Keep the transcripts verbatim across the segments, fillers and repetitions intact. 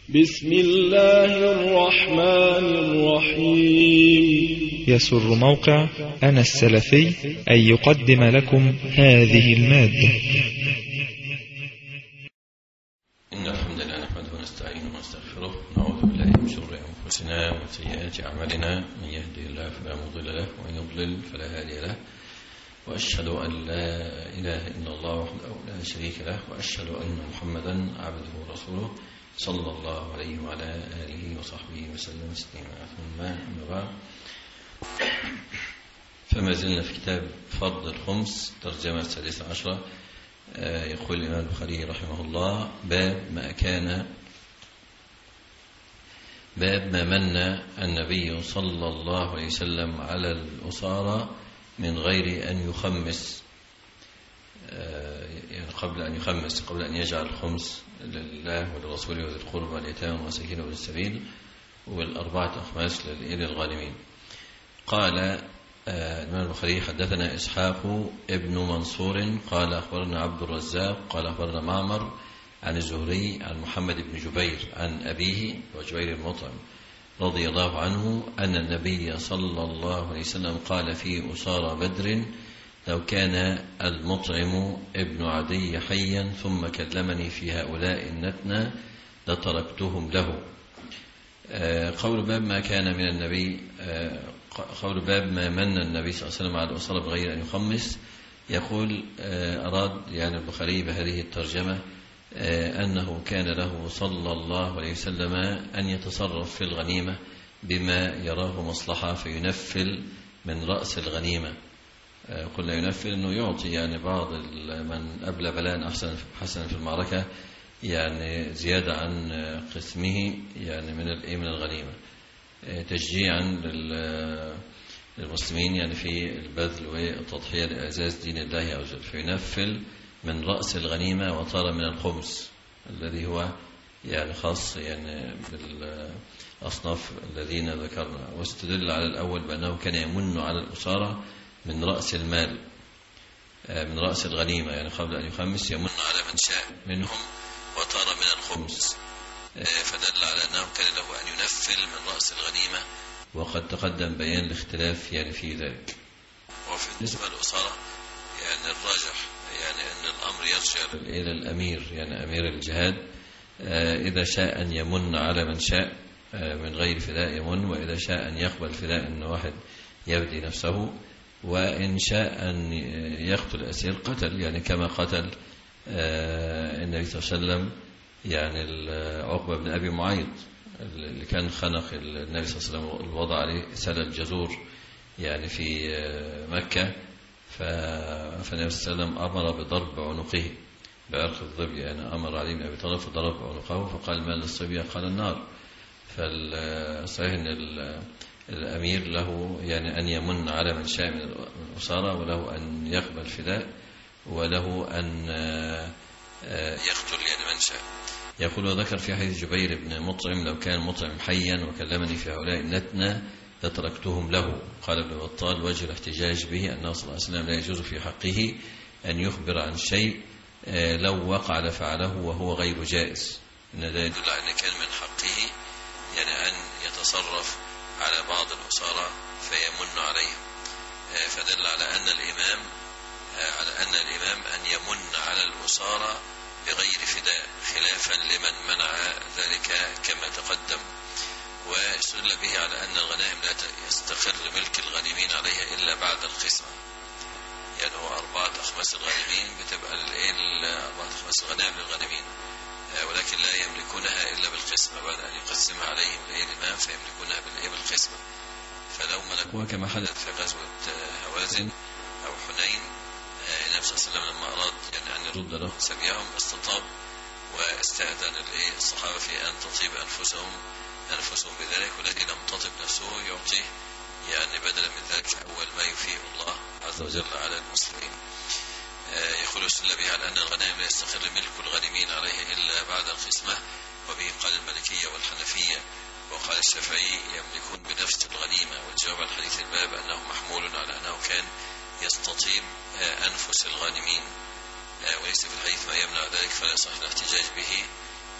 بسم الله الرحمن الرحيم. يسر موقع أنا السلفي أن يقدم لكم هذه المادة. إن الحمد لله نحمده ونستعينه ونستغفره، نعوذ بالله من شرور أنفسنا وسيئات أعمالنا، من يهده الله فلا مضل له ومن يضلل فلا هادي له، وأشهد أن لا إله إلا الله وحده لا شريك له، وأشهد أن محمدا عبده ورسوله صلى الله عليه وعلى آله وصحبه وسلم تسليما. ثم أما بعد، فما زلنا في كتاب فرض الخمس ترجمة السادسة عشرة. يقول الإمام البخاري رحمه الله: باب ما كان باب ما من النبي صلى الله عليه وسلم على الأسارى من غير أن يخمس، يعني قبل أن يخمس، قبل أن يجعل الخمس لله ولرسوله وذي القربى واليتامى والمساكين وابن السبيل والأربعة أخماس للغانمين. قال الإمام البخاري: حدثنا إسحاق ابن منصور قال أخبرنا عبد الرزاق قال أخبرنا معمر عن الزهري عن محمد بن جبير عن أبيه وجبير المطعم رضي الله عنه أن النبي صلى الله عليه وسلم قال في أسارى بدر: لو كان المطعم ابن عدي حيا ثم كلمني في هؤلاء النتنى لتركتهم له. قول باب ما كان من النبي قول باب ما من النبي صلى الله عليه وسلم على الأسارى بغير أن يخمس. يقول أراد يعني البخاري بهذه الترجمة أنه كان له صلى الله عليه وسلم أن يتصرف في الغنيمة بما يراه مصلحة، فينفل من رأس الغنيمة. قلنا ينفل أنه يعطي يعني بعض من أبلى بلاء أحسن حسنا في المعركة يعني زيادة عن قسمه يعني من من الغنيمة، تشجيعا للمسلمين يعني في البذل والتضحية لإعزاز دين الله عز وجل، فينفل من رأس الغنيمة وطار من الخمس الذي هو يعني خاص يعني بالأصناف الذين ذكرنا. واستدل على الأول بأنه كان يمن على الأسارة من رأس المال، من رأس الغنيمة، يعني قبل أن يخمس يمن على من شاء منهم وطار من الخمس، فدل على أنه كان له أن ينفل من رأس الغنيمة، وقد تقدم بيان الاختلاف يعني في ذلك. وفي بالنسبة للأسارة يعني الراجح يعني أن الأمر يرجع إلى الأمير، يعني أمير الجهاد، إذا شاء أن يمن على من شاء من غير فداء يمن، وإذا شاء أن يقبل فداء أن واحد يبدي نفسه، وإن شاء أن يقتل أسير قتل، يعني كما قتل النبي صلى الله عليه وسلم يعني عقبة بن أبي معيط اللي كان خنق النبي صلى الله عليه وسلم ووضع عليه سلة جزور يعني في مكة، فالنبي صلى الله عليه وسلم أمر بضرب عنقه بعرق الظبي، يعني أمر علي بن أبي طالب فضرب عنقه، فقال: ما للصبي؟ قال: النار. فالصحيح أن الأمير له يعني أن يمن على من شاء من الأسارة، وله أن يقبل فداء، وله أن يقتل يعني من شاء. يقول: وذكر في حديث جبير بن مطعم: لو كان مطعم حيا وكلمني في هؤلاء النتنى لتركتهم له. قال ابن بطال: وجه الاحتجاج به أنه صلى الله عليه وسلم لا يجوز في حقه أن يخبر عن شيء لو وقع لفعله وهو غير جائز، إن لا يدل على أن كان من حقه يعني أن يتصرف على بعض الأسارى فيمن عليهم، فدل على أن الإمام على أن الإمام أن يمن على الأسارى بغير فداء، خلافا لمن منع ذلك كما تقدم. واستدل به على أن الغنائم لا يستقر ملك الغانمين عليها إلا بعد القسمة، يعني هو أربعة أخماس الغانمين بتبقى أربعة أخماس الغنائم للغانمين، ولكن لا يملكونها إلا بالقسمة بعد أن يقسمها عليهم الإمام، فيملكونها بالقسمة. فلو ملكوها كما حدث في غزوة هوازن أو حنين، النبي صلى الله عليه وسلم لما أراد يعني أن يرد لهم سبيهم استطاب واستأذن الصحابة في أن تطيب أنفسهم أنفسهم بذلك، والذي لم تطب نفسه يعطيه يعني بدلا من ذلك أول ما يفيه الله عز وجل على المسلمين. يقول استدل به على أن الغنائم لا يستقر ملك الغانمين عليها إلا بعد القسمة، وبه قال المالكية والحنفية. وقال الشافعي: يملكون بنفس الغنيمة. والجواب عن حديث الباب أنه محمول على أنه كان يستطيب أنفس الغانمين، وليس في الحديث ما يمنع ذلك، فلا يصح الاحتجاج به.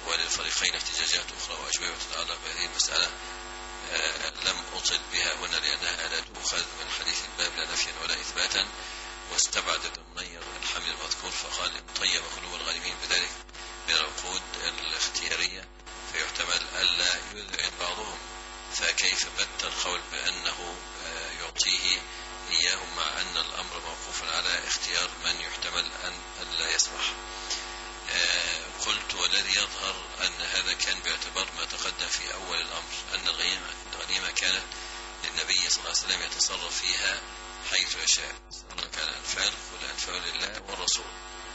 وللفريقين احتجاجات أخرى وأجوبة تتعلق بهذه المسألة لم أطل بها هنا لأنها لا تؤخذ من حديث الباب لا نفيا ولا إثباتا. واستبعد ابن منير الحمل المذكور فقال إن طيب قلوب الغانمين بذلك من العقود الاختيارية فيحتمل ألا يذعن بعضهم، فكيف بت القول بأنه يعطيه إياهم مع أن الأمر موقوف على اختيار من يحتمل أن ألا يسمح. قلت والذي يظهر أن هذا كان باعتبار ما تقدم في أول الأمر أن الغنيمة كانت للنبي صلى الله عليه وسلم يتصرف فيها حيث يشاء، سواء كان أنفال قل أنفال لله والرسول.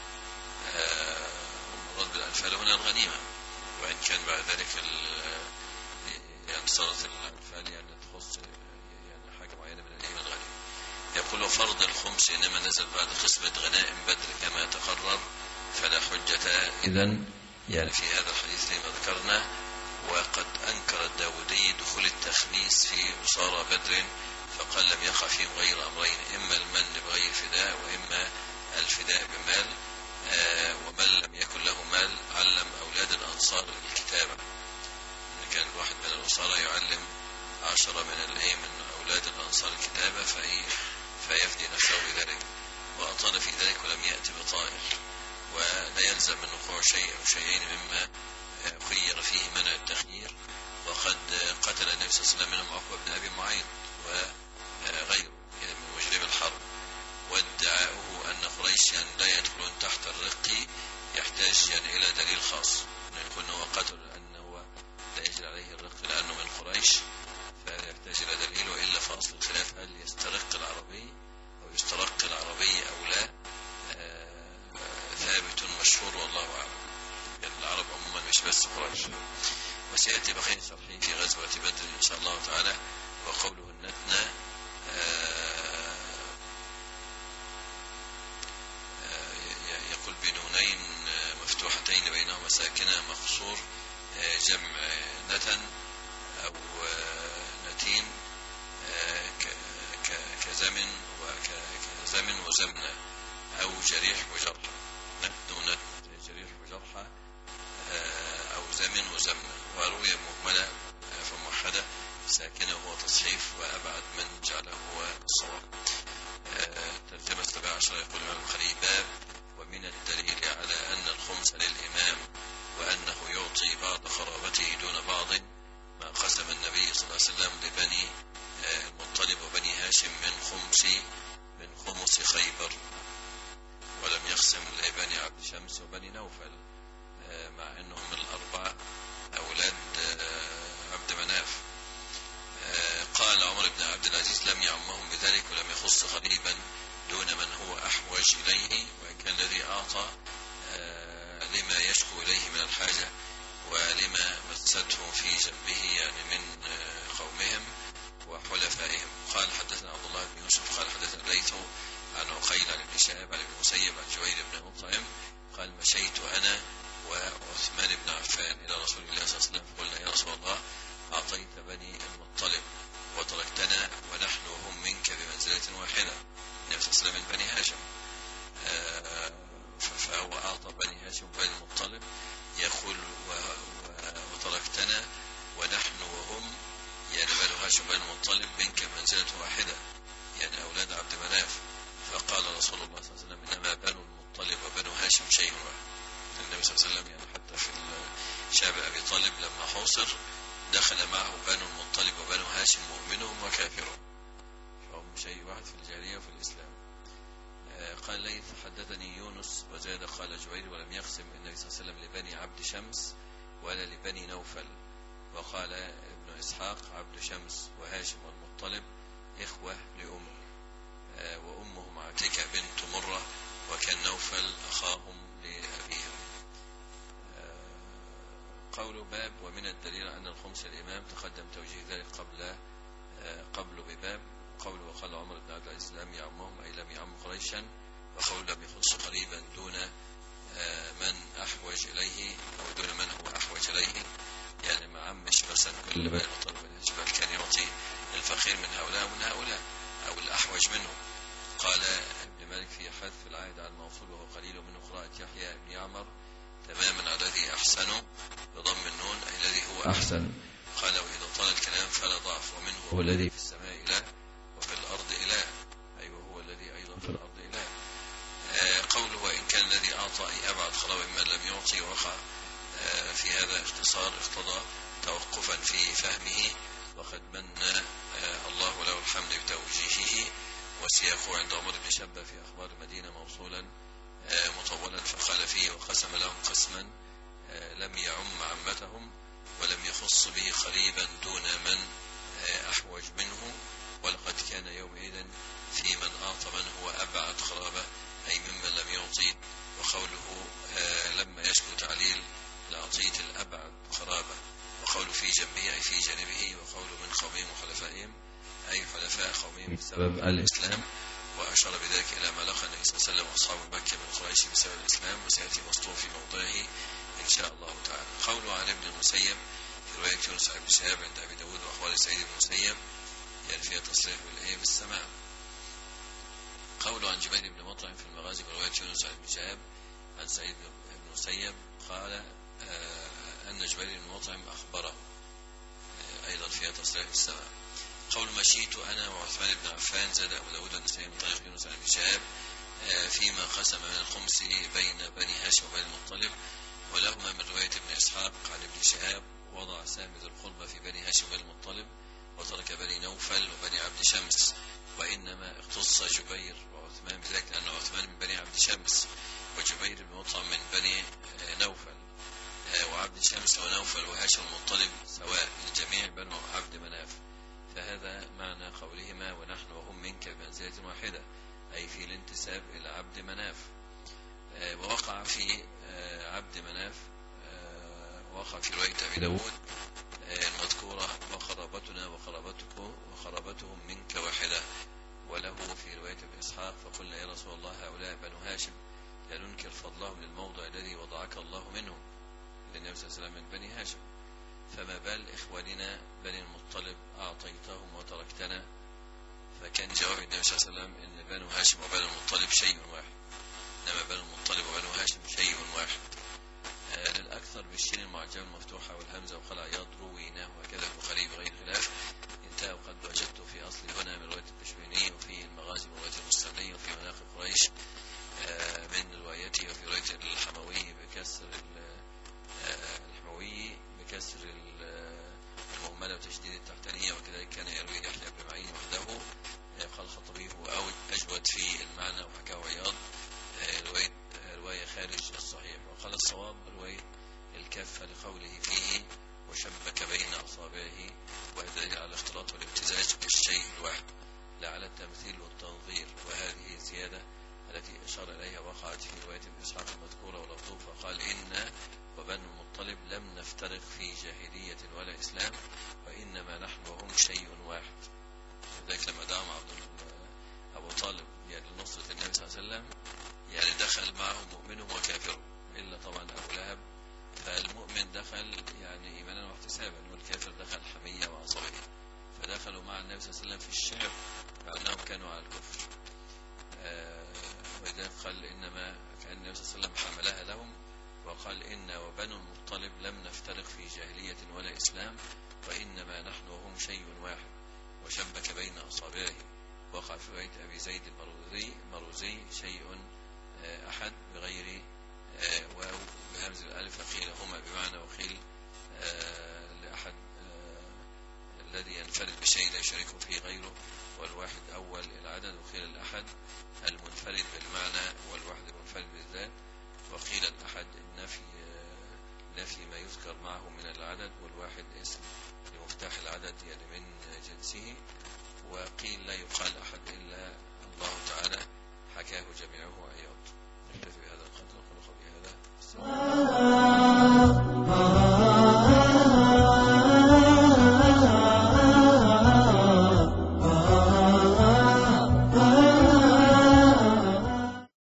المراد بالأنفال هنا الغنيمة، وإن كان بعد ذلك يعني صارت الأنفال يعني تخص يعني حاجة معينة من الإيمان الغنيمة. يقول فرض الخمس إنما نزل بعد قسمة غنائم بدر كما تقرر فلا حجة إذن يعني في هذا الحديث لما ذكرنا. وقد أنكر الداودي دخول التخميس في أسارى بدر فقال لم يقع فيهم غير أمرين، إما المن بغير فداء وإما الفداء بمال. آه ومن لم يكن له مال علم أولاد الأنصار الكتابة، إن كان الواحد من الأسارى يعلم عشرة من الأيه من أولاد الأنصار الكتابة فيفدي نفسه بذلك، وأطال في ذلك ولم يأتي بطائل. ولا يلزم من وقوع شيء أو شيئين مما خير فيه منع التخيير، وقد قتل النبي صلى الله عليه وسلم منهم عقبة بن أبي معيط وغيره من مجرم الحرب. وادعاؤه أن قريشا لا يدخلون تحت الرق يحتاج يعني إلى دليل خاص، يقول أنه قتل لأنه لا يجري عليه الرق لأنه من قريش فيحتاج إلى دليل، وإلا فأصل الخلاف هل يسترق العربي أو يسترق العربي أو لا ثابت مشهور والله أعلم. يعني العرب عموما مش بس قريش. وسيأتي بقية شرحين في غزوة بدر إن شاء الله تعالى. وقوله النتنى يقول بنونين مفتوحتين بينهما ساكنة مقصور جمع نتن أو نتين كزمن وكزمن وزمنة أو جريح وجرح، نتن جريح وجرحة أو زمن وزمنة. وروي مهملة فموحدة ساكنة وهو تصحيف وأبعد من جعله هو الصواب. ترجمة السابعة عشر يقول الإمام البخاري باب ومن الدليل على أن الخمس للإمام وأنه يعطي بعض قرابته دون بعض ما قسم النبي صلى الله عليه وسلم لبني المطلب وبني هاشم من خمس من خمس خيبر، ولم يقسم لبني عبد شمس وبني نوفل مع أنهم الأربعة أولاد عبد مناف. قال عمر بن عبد العزيز لم يعمهم بذلك ولم يخص غريبا دون من هو أحوج إليه، وإن كان الذي أعطى لما يشكو إليه من الحاجة ولما مستهم في جنبه يعني من قومهم وحلفائهم. قال حدثنا عبد الله بن يوسف قال حدثنا الليث عن عقيل عن ابن شهاب عن ابن مسيب عن جوير بن مطعم قال مشيت أنا وعثمان بن عفان إلى رسول الله صلى الله عليه وسلم فقلنا يا رسول الله أعطيت بني المطلب وتركتنا ونحن وهم منك بمنزلة واحدة. النبي صلى الله عليه وسلم من بني هاشم فهو أعطى بني هاشم وبني المطلب يقول وتركتنا ونحن وهم يعني بنو هاشم وبني المطلب منك بمنزلة واحدة يعني أولاد عبد مناف. فقال رسول الله صلى الله عليه وسلم إنما بنو المطلب وبنو هاشم شيء واحد. النبي صلى الله عليه وسلم يعني حتى في شعب أبي طالب لما حوصر دخل معه بنو المطلب وبنو هاشم مؤمنهم وكافرهم فهم شيء واحد في الجاهلية وفي الإسلام. قال ليث حدثني يونس وزاد قال جوير ولم يقسم النبي صلى الله عليه وسلم لبني عبد شمس ولا لبني نوفل. وقال ابن إسحاق عبد شمس وهاشم والمطلب إخوة لأم وأمهم عتيكة بنت مرة وكان نوفل أخاهم لأبيهم. قول باب ومن الدليل أن الخمس الإمام تقدم توجيه ذلك قبل قبل بباب. قول وقال عمر بن عبد العزيز لم يعمهم أي لم يعم قريشا، وقول لم يخص قريبا دون من أحوج إليه أو دون من هو أحوج إليه يعني ما عمش مثلا كل بني المطلب بل كان يعطي الفقير من هؤلاء ومن هؤلاء أو الأحوج منهم. قال ابن مالك في حذف العائد على الموصول وهو قليل من قراءة يحيى بن يعمر تماما على الذي أحسنه بضم النون أي الذي هو أحسن. قال وإذا طال الكلام فلا ضعف، ومنه هو الذي في السماء إله وفي الأرض إله، أي أيوة وهو الذي أيضا في الأرض إله. آه قوله وإن كان الذي أعطى أي أبعد خراب مما لم يعطي، وقع آه في هذا اختصار اقتضى توقفا في فهمه، وقد من آه الله له الحمد بتوجيهه. وسياقه عند عمر بن شبة في أخبار المدينة موصولا آه مطولا، فقال فيه وقسم لهم قسما آه لم يعم عمتهم ولم يخص به قريبا دون من آه أحوج منه، ولقد كان يومئذ في من أعطى من هو أبعد خرابة أي ممن لم يعطي. وقوله آه لما يشكو تعليل لأعطيت الأبعد خرابة، وقوله في جنبه أي في جانبه، وقوله من قومهم وحلفائهم أي حلفاء قومهم بسبب الإسلام. وأشار بذلك إلى ما لقى النبي صلى الله عليه وسلم وأصحاب مكة من قريش بسبب الإسلام، وسيأتي مسطور في موضعه إن شاء الله تعالى. قوله عن ابن المسيب في رواية يونس بن شهاب عند أبي داود وأخبار سعيد بن المسيب يعني فيها تصريح بالإيه بالسماع. قوله عن جبير بن مطعم في المغازي برواية يونس بن شهاب عن سعيد بن المسيب قال آه أن جبير بن مطعم أخبره آه أيضا فيها تصريح بالسماع. قول مشيت أنا وعثمان بن عفان زاد أبو داود النسائي من طريق يونس بن شهاب آه فيما قسم من الخمس بين بني هاشم وبني المطلب، ولهما من رواية ابن إسحاق عن ابن شهاب وضع سهم ذي القربى في بني هاشم وبني المطلب وترك بني نوفل وبني عبد شمس، وإنما اختص جبير وعثمان بذلك لأن عثمان من بني عبد شمس وجبير بن مطعم من بني نوفل، وعبد شمس ونوفل وهاشم المطلب سواء الجميع بنو عبد مناف. فهذا معنى قولهما ونحن وهم منك بمنزلة واحدة، أي في الانتساب إلى عبد مناف. ووقع في عبد مناف وقع في رواية أبي داود المذكورة وقرابتنا وقرابتكم وقرابتهم منك واحدة، وله في رواية ابن إسحاق فقلنا يا رسول الله هؤلاء بنو هاشم لا ننكر فضلهم للموضع الذي وضعك الله منهم، للنبي صلى الله عليه وسلم من بني هاشم، فما بال إخواننا بني المطلب أعطيتهم وتركتنا؟ فكان جواب النبي صلى الله عليه وسلم إن بنو هاشم وبنو المطلب شيء واحد، إنما بنو المطلب وبنو هاشم شيء واحد. آه للأكثر بالشين المعجمة المفتوحة والهمزة وقال عياض رويناه وكذا البخاري بغير خلاف انتهى. وقد وجدت في أصل هنا من رواية التشبيني وفي المغازي من رواية المستملي وفي مناقب قريش آه من روايته، وفي رواية الحموي بكسر آه الحموي بكسر المهملة وتشديد التحتانية، وكذلك كان يروي يحيى بن معين وحده. آه قال الخطبي هو أجود في المعنى وحكاه عياض آه رواية رواية خارج الصحيح، وقال الصواب رواية الكافة لقوله فيه وشبك بين أصابعه، وهذا على الاختلاط والامتزاج بالشيء الواحد لا على التمثيل والتنظير. وهذه الزيادة التي أشار إليها وقعت في رواية ابن إسحاق المذكورة ولفظه فقال إن وبنو المطلب لم نفترق في جاهلية ولا إسلام وإنما نحن وهم شيء واحد. لذلك لما دعا عبد أبو طالب يعني لنصرة النبي صلى الله عليه وسلم يعني دخل معهم مؤمنهم وكافرهم إلا طبعا أبو لهب، فالمؤمن دخل يعني إيمانا واحتسابا، والكافر دخل حمية وعصبية، فدخلوا مع النبي صلى الله عليه وسلم في الشعب مع أنهم كانوا على الكفر. آه ولذلك قال إنما كان النبي صلى الله عليه وسلم حملها لهم وقال إن وبنو المطلب لم نفترق في جاهلية ولا إسلام وإنما نحن وهم شيء واحد، وشبك بين أصابعه. وقع في رواية أبي زيد المروزي مروزي شيء أحد بغير واو بهمز الألف، فقيل هما بمعنى وقيل لأحد الذي ينفرد بشيء لا يشاركه فيه غيره، والواحد أول العدد، وقيل الأحد المنفرد بالمعنى والواحد المنفرد بالذات، وقيل الأحد النفي نفي ما يذكر معه من العدد، والواحد اسم لمفتاح العدد يعني من جنسه، وقيل لا يقال أحد إلا الله تعالى حكاه جميعه عياض. نكتفي بهذا القدر ونقول قولي هذا.